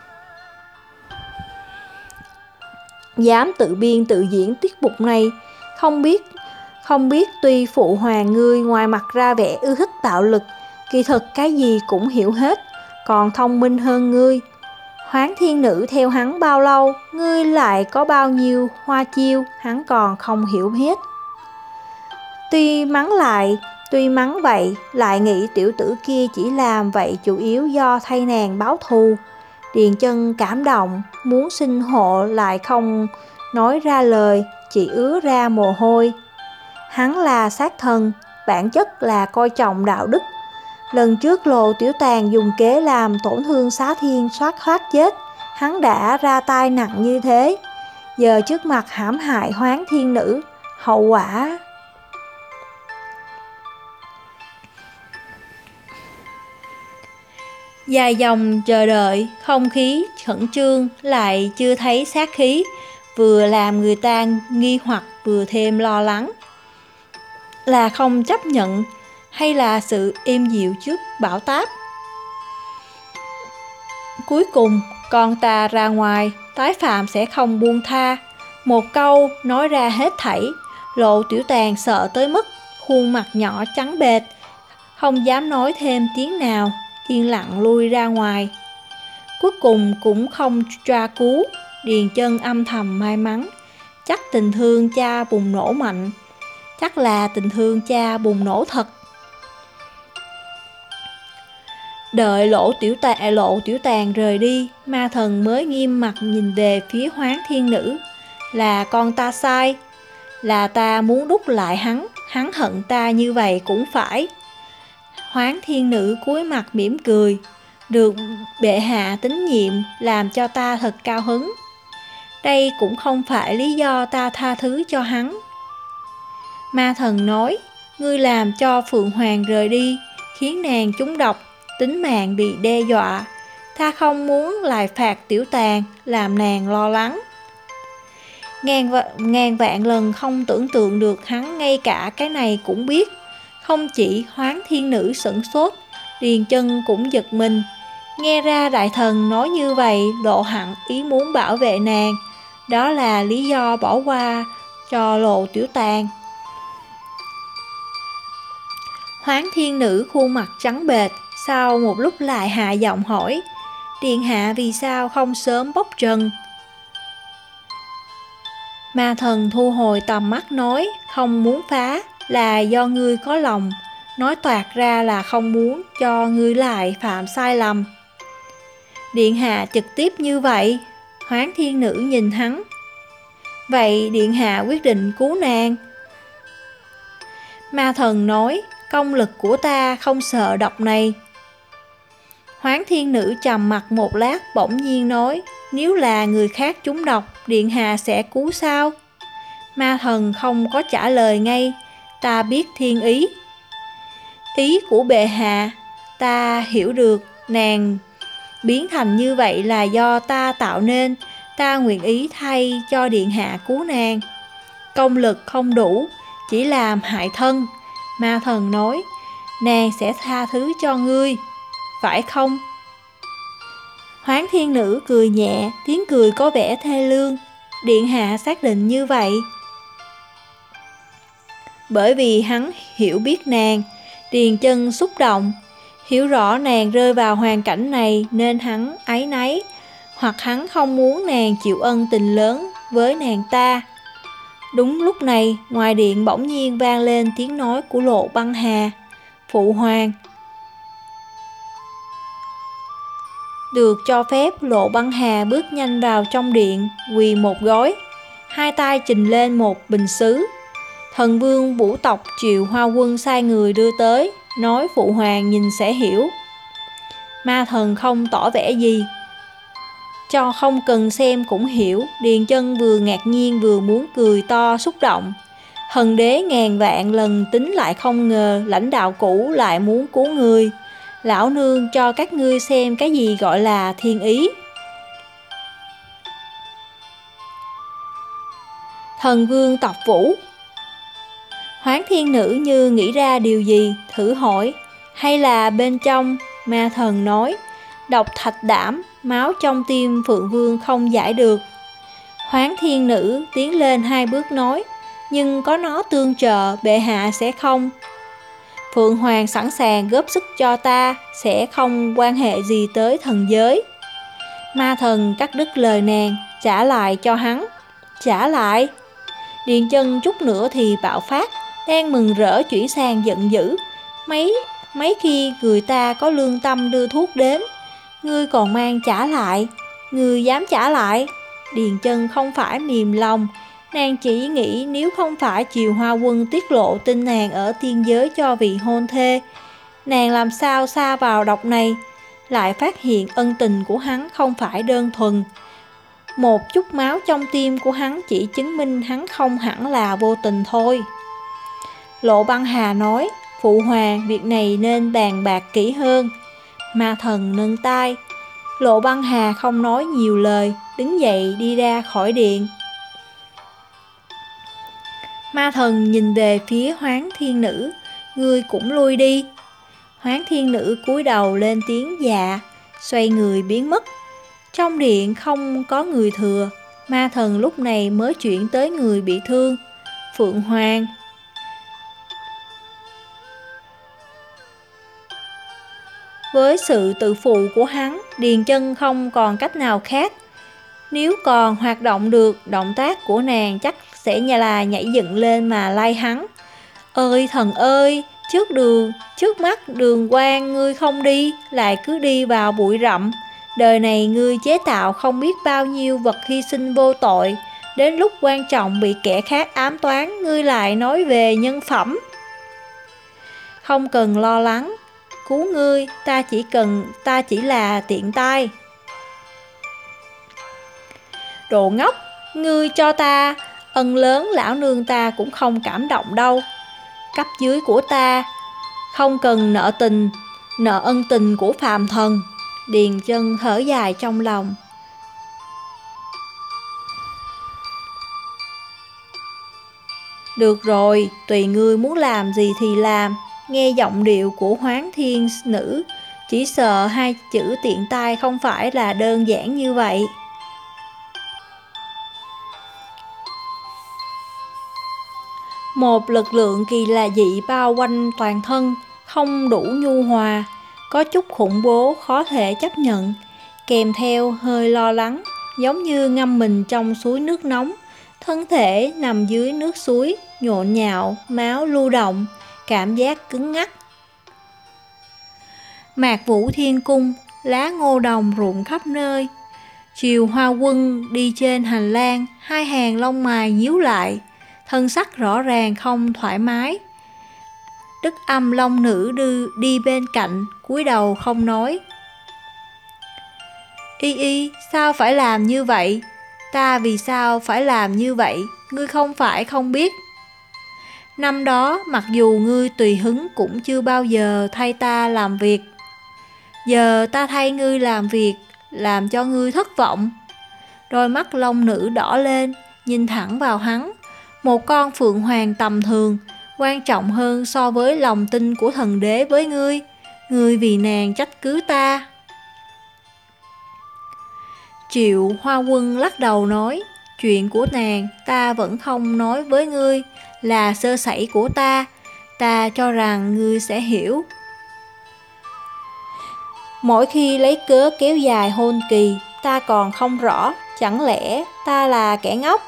dám tự biên tự diễn tiết mục này. Không biết Không biết tuy phụ hoàng ngươi ngoài mặt ra vẻ ưa thích bạo lực, kỳ thực cái gì cũng hiểu hết, còn thông minh hơn ngươi. Hoán Thiên Nữ theo hắn bao lâu, ngươi lại có bao nhiêu hoa chiêu, hắn còn không hiểu hết. Tuy mắng lại, tuy mắng vậy, lại nghĩ tiểu tử kia chỉ làm vậy chủ yếu do thay nàng báo thù. Điền Chân cảm động, muốn xin hộ lại không nói ra lời, chỉ ứa ra mồ hôi. Hắn là sát thần, bản chất là coi trọng đạo đức. Lần trước Lộ Tiểu Tàn dùng kế làm tổn thương Xá Thiên soát thoát chết, hắn đã ra tay nặng như thế. Giờ trước mặt hãm hại Hoán Thiên Nữ, hậu quả... Dài dòng chờ đợi, không khí khẩn trương, lại chưa thấy sát khí, vừa làm người ta nghi hoặc vừa thêm lo lắng. Là không chấp nhận hay là sự êm dịu trước bão táp? Cuối cùng con ta ra ngoài, tái phạm sẽ không buông tha. Một câu nói ra hết thảy. Lộ Tiểu Tàn sợ tới mức khuôn mặt nhỏ trắng bệch, không dám nói thêm tiếng nào, yên lặng lui ra ngoài. Cuối cùng cũng không tra cứu. Điền Chân âm thầm may mắn, chắc tình thương cha bùng nổ mạnh, chắc là tình thương cha bùng nổ thật. Đợi Lộ Tiểu Tàn Lộ Tiểu Tàn rời đi, ma thần mới nghiêm mặt nhìn về phía Hoán Thiên Nữ. Là con ta sai, là ta muốn đúc lại hắn, hắn hận ta như vậy cũng phải. Hoán Thiên Nữ cúi mặt mỉm cười, được bệ hạ tín nhiệm làm cho ta thật cao hứng. Đây cũng không phải lý do ta tha thứ cho hắn. Ma thần nói, ngươi làm cho Phượng Hoàng rời đi, khiến nàng trúng độc, tính mạng bị đe dọa. Ta không muốn lại phạt Tiểu Tàn, làm nàng lo lắng. Ngàn, v ngàn vạn lần không tưởng tượng được hắn ngay cả cái này cũng biết. Không chỉ Hoán Thiên Nữ sửng sốt, Điền Chân cũng giật mình. Nghe ra đại thần nói như vậy, Lộ hẳn ý muốn bảo vệ nàng. Đó là lý do bỏ qua cho Lộ Tiểu Tàn. Hoán Thiên Nữ khuôn mặt trắng bệch, sau một lúc lại hạ giọng hỏi, Điện hạ vì sao không sớm bốc trần? Ma thần thu hồi tầm mắt nói, không muốn phá, là do ngươi có lòng, nói toạc ra là không muốn cho ngươi lại phạm sai lầm. Điện hạ trực tiếp như vậy. Hoán Thiên Nữ nhìn hắn. Vậy điện hạ quyết định cứu nàng? Ma thần nói, công lực của ta không sợ độc này. Hoán Thiên Nữ trầm mặt một lát bỗng nhiên nói, Nếu là người khác trúng độc, điện hạ sẽ cứu sao? Ma thần không có trả lời ngay. Ta biết thiên ý. Ý của bệ hạ, ta hiểu được. Nàng biến thành như vậy là do ta tạo nên. Ta nguyện ý thay cho điện hạ cứu nàng. Công lực không đủ, chỉ làm hại thân. Ma thần nói, nàng sẽ tha thứ cho ngươi, phải không? Hoán thiên nữ cười nhẹ, tiếng cười có vẻ thê lương. Điện hạ xác định như vậy. Bởi vì hắn hiểu biết nàng. Điền Chân xúc động. Hiểu rõ nàng rơi vào hoàn cảnh này nên hắn áy náy, hoặc hắn không muốn nàng chịu ân tình lớn với nàng ta. Đúng lúc này, ngoài điện bỗng nhiên vang lên tiếng nói của Lộ Băng Hà. Phụ hoàng. Được cho phép, Lộ Băng Hà bước nhanh vào trong điện, quỳ một gối, hai tay trình lên một bình sứ. Thần vương vũ tộc Triệu Hoa Quân sai người đưa tới, nói phụ hoàng nhìn sẽ hiểu. Ma thần không tỏ vẻ gì, cho không cần xem cũng hiểu. Điền Chân vừa ngạc nhiên vừa muốn cười to xúc động. Thần đế ngàn vạn lần tính lại không ngờ lãnh đạo cũ lại muốn cứu người. Lão nương cho các ngươi xem cái gì gọi là thiên ý. Thần vương tộc Vũ. Hoán thiên nữ như nghĩ ra điều gì, thử hỏi, hay là bên trong? Ma thần nói, độc thạch đảm, máu trong tim Phượng Vương không giải được. Hoán thiên nữ tiến lên hai bước nói, nhưng có nó tương trợ, bệ hạ sẽ không. Phượng Hoàng sẵn sàng góp sức cho ta, sẽ không quan hệ gì tới thần giới. Ma thần cắt đứt lời nàng, trả lại cho hắn. Trả lại. Điền Chân chút nữa thì bạo phát, đang mừng rỡ chuyển sang giận dữ. Mấy, mấy khi người ta có lương tâm đưa thuốc đến, ngươi còn mang trả lại, ngươi dám trả lại. Điền Chân không phải mềm lòng, nàng chỉ nghĩ nếu không phải Triều Hoa Quân tiết lộ tin nàng ở tiên giới cho vị hôn thê, nàng làm sao sa vào độc này. Lại phát hiện ân tình của hắn không phải đơn thuần. Một chút máu trong tim của hắn chỉ chứng minh hắn không hẳn là vô tình thôi. Lộ Băng Hà nói, phụ hoàng, việc này nên bàn bạc kỹ hơn. Ma thần nâng tay. Lộ Băng Hà không nói nhiều lời, đứng dậy đi ra khỏi điện. Ma thần nhìn về phía Hoán thiên nữ, ngươi cũng lui đi. Hoán thiên nữ cúi đầu lên tiếng dạ, xoay người biến mất. Trong điện không có người thừa. Ma thần lúc này mới chuyển tới người bị thương, Phượng Hoàng. Với sự tự phụ của hắn, Điền Chân không còn cách nào khác. Nếu còn hoạt động được, động tác của nàng chắc sẽ nhà là nhảy dựng lên mà lay hắn. Ơi thần ơi, trước đường, trước mắt đường quang ngươi không đi, lại cứ đi vào bụi rậm. Đời này ngươi chế tạo không biết bao nhiêu vật hy sinh vô tội, đến lúc quan trọng bị kẻ khác ám toán, ngươi lại nói về nhân phẩm. Không cần lo lắng, cứu ngươi, ta chỉ cần, ta chỉ là tiện tay. Đồ ngốc, ngươi cho ta ân lớn, lão nương ta cũng không cảm động đâu. Cấp dưới của ta không cần nợ tình, nợ ân tình của phàm thần. Điền Chân thở dài trong lòng. Được rồi, tùy ngươi muốn làm gì thì làm. Nghe giọng điệu của Hoán thiên nữ, chỉ sợ hai chữ tiện tay không phải là đơn giản như vậy. Một lực lượng kỳ lạ dị bao quanh toàn thân, không đủ nhu hòa, có chút khủng bố khó thể chấp nhận, kèm theo hơi lo lắng, giống như ngâm mình trong suối nước nóng, thân thể nằm dưới nước suối, nhộn nhạo, máu lưu động, cảm giác cứng ngắc. Mạc Vũ Thiên Cung, lá ngô đồng rụng khắp nơi. Triều Hoa Quân đi trên hành lang, hai hàng lông mày nhíu lại, thân sắc rõ ràng không thoải mái. Đức Âm Long Nữ đi, đi bên cạnh, cúi đầu không nói. Y y, sao phải làm như vậy? Ta vì sao phải làm như vậy? Ngươi không phải không biết. Năm đó, mặc dù ngươi tùy hứng cũng chưa bao giờ thay ta làm việc. Giờ ta thay ngươi làm việc, làm cho ngươi thất vọng. Đôi mắt long nữ đỏ lên, nhìn thẳng vào hắn. Một con phượng hoàng tầm thường, quan trọng hơn so với lòng tin của thần đế với ngươi. Ngươi vì nàng trách cứ ta. Triệu Hoa Quân lắc đầu nói, chuyện của nàng ta vẫn không nói với ngươi, là sơ sẩy của ta. Ta cho rằng ngươi sẽ hiểu. Mỗi khi lấy cớ kéo dài hôn kỳ, ta còn không rõ, chẳng lẽ ta là kẻ ngốc?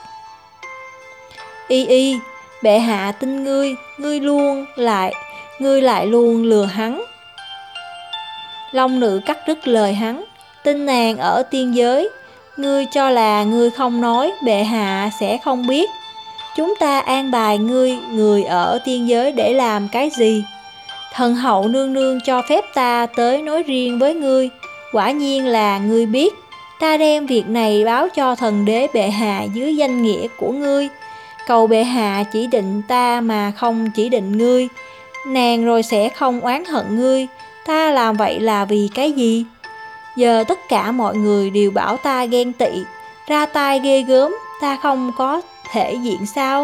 Y y, bệ hạ tin ngươi, ngươi luôn lại, ngươi lại luôn lừa hắn. Long nữ cắt đứt lời hắn, tin nàng ở tiên giới, ngươi cho là ngươi không nói, bệ hạ sẽ không biết. Chúng ta an bài ngươi, người ở tiên giới để làm cái gì? Thần hậu nương nương cho phép ta tới nói riêng với ngươi, quả nhiên là ngươi biết. Ta đem việc này báo cho thần đế bệ hạ dưới danh nghĩa của ngươi, cầu bệ hạ chỉ định ta mà không chỉ định ngươi, nàng rồi sẽ không oán hận ngươi. Ta làm vậy là vì cái gì? Giờ tất cả mọi người đều bảo ta ghen tị, ra tay ghê gớm, ta không có thể diện sao?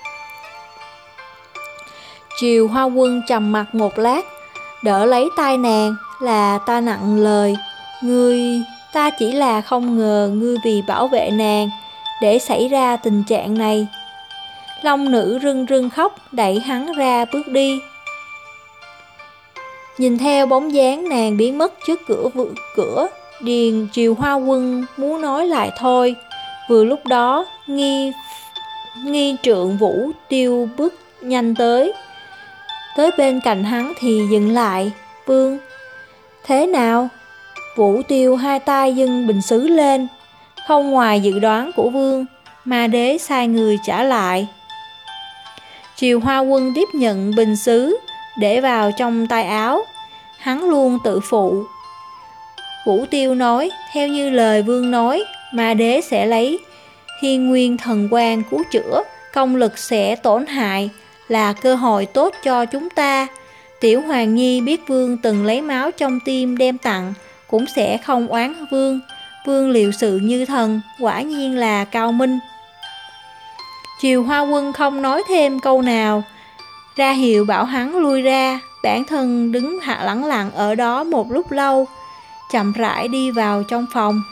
Triều Hoa Quân trầm mặt một lát, đỡ lấy tay nàng, là ta nặng lời. Ngươi, ta chỉ là không ngờ ngươi vì bảo vệ nàng, để xảy ra tình trạng này. Long nữ rưng rưng khóc, đẩy hắn ra bước đi. Nhìn theo bóng dáng nàng biến mất trước cửa vự cửa, Điền Triều Hoa Quân muốn nói lại thôi. Vừa lúc đó, nghi nghi trượng Vũ Tiêu bước nhanh tới. Tới bên cạnh hắn thì dừng lại. Vương, thế nào? Vũ Tiêu hai tay dâng bình sứ lên. Không ngoài dự đoán của vương, ma đế sai người trả lại. Triều Hoa Quân tiếp nhận bình sứ, để vào trong tay áo. Hắn luôn tự phụ. Vũ Tiêu nói, theo như lời vương nói, ma đế sẽ lấy Hiên Nguyên Thần Quang cứu chữa, công lực sẽ tổn hại, là cơ hội tốt cho chúng ta. Tiểu Hoàng Nhi biết vương từng lấy máu trong tim đem tặng, cũng sẽ không oán vương. Vương liệu sự như thần, quả nhiên là cao minh. Triều Hoa Quân không nói thêm câu nào, ra hiệu bảo hắn lui ra. Bản thân đứng hạ lẳng lặng ở đó một lúc lâu, chậm rãi đi vào trong phòng.